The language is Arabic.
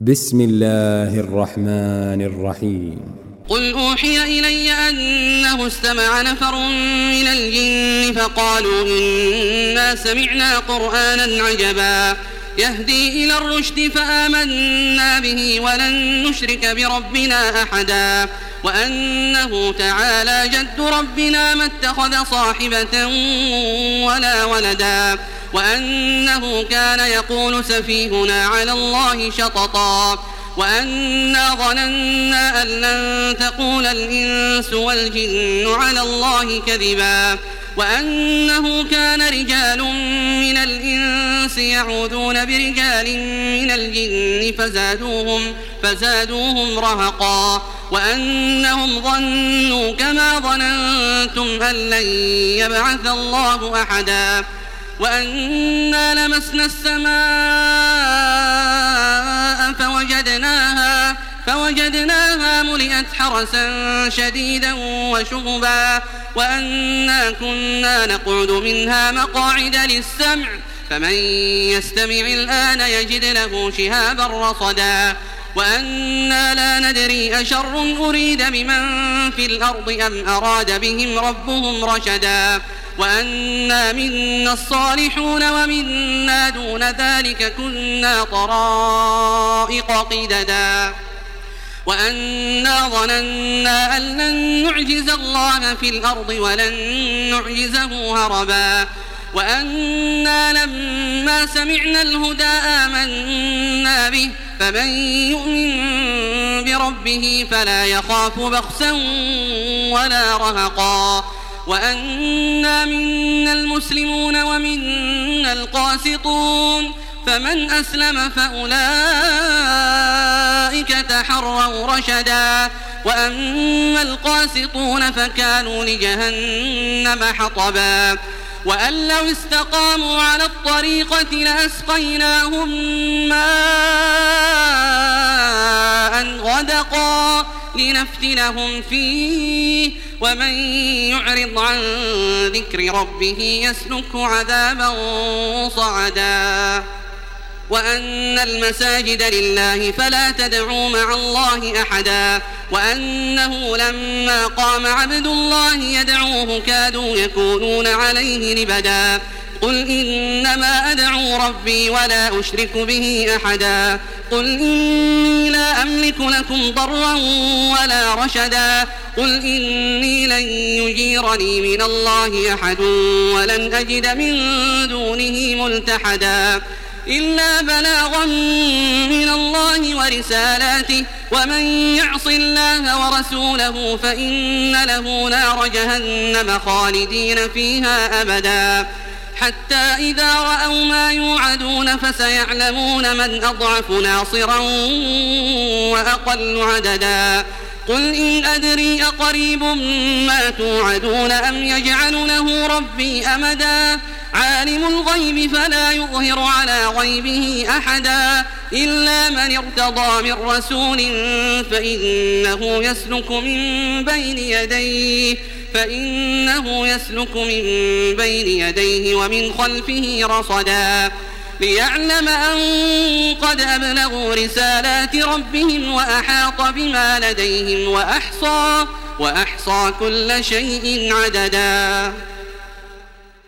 بسم الله الرحمن الرحيم. قل أوحي إلي أنه استمع نفر من الجن فقالوا إنا سمعنا قرآنا عجبا يهدي إلى الرشد فآمنا به ولن نشرك بربنا أحدا وأنه تعالى جد ربنا ما اتخذ صاحبة ولا ولدا وأنه كان يقول سفيهنا على الله شططا وأنا ظننا أن لن تقول الإنس والجن على الله كذبا وأنه كان رجال من الإنس يعوذون برجال من الجن فزادوهم رهقا وأنهم ظنوا كما ظننتم أن لن يبعث الله أحدا وأنا لمسنا السماء فوجدناها ملئت حرسا شديدا وشهبا وأنا كنا نقعد منها مقاعد للسمع فمن يستمع الآن يجد له شهابا رصدا وأنا لا ندري أشر أريد بمن في الأرض أم أراد بهم ربهم رشدا وأنا منا الصالحون ومنا دون ذلك كنا طرائق قددا وأنا ظننا أن لن نعجز الله في الأرض ولن نعجزه هربا وأنا لما سمعنا الهدى آمنا به فمن يؤمن بربه فلا يخاف بخسا ولا رهقا وأنا منا المسلمون ومنا القاسطون فمن أسلم فأولئك تحروا رشدا وأما القاسطون فكانوا لجهنم حطبا وأن لو استقاموا على الطريقة لأسقيناهم ماء غدقا لنفتنهم فيه ومن يعرض عن ذكر ربه يسلكه عذابا صعدا وأن المساجد لله فلا تدعوا مع الله أحدا وأنه لما قام عبد الله يدعوه كادوا يكونون عليه لبدا قل إنما أدعو ربي ولا أشرك به أحدا قل إني لا أملك لكم ضرا ولا رشدا قل إني لن يجيرني من الله أحد ولن أجد من دونه ملتحدا إلا بلاغا من الله ورسالاته ومن يعص الله ورسوله فإن له نار جهنم خالدين فيها أبدا حتى إذا رأوا ما يوعدون فسيعلمون من أضعف ناصرا وأقل عددا قل إن أدري أقريب ما توعدون أم يجعل له ربي أمدا عالم الغيب فلا يظهر على غيبه أحدا إلا من ارتضى من رسول فإنه يسلك من بين يديه ومن خلفه رصدا ليعلم أن قد أبلغوا رسالات ربهم وأحاط بما لديهم وأحصى كل شيء عددا.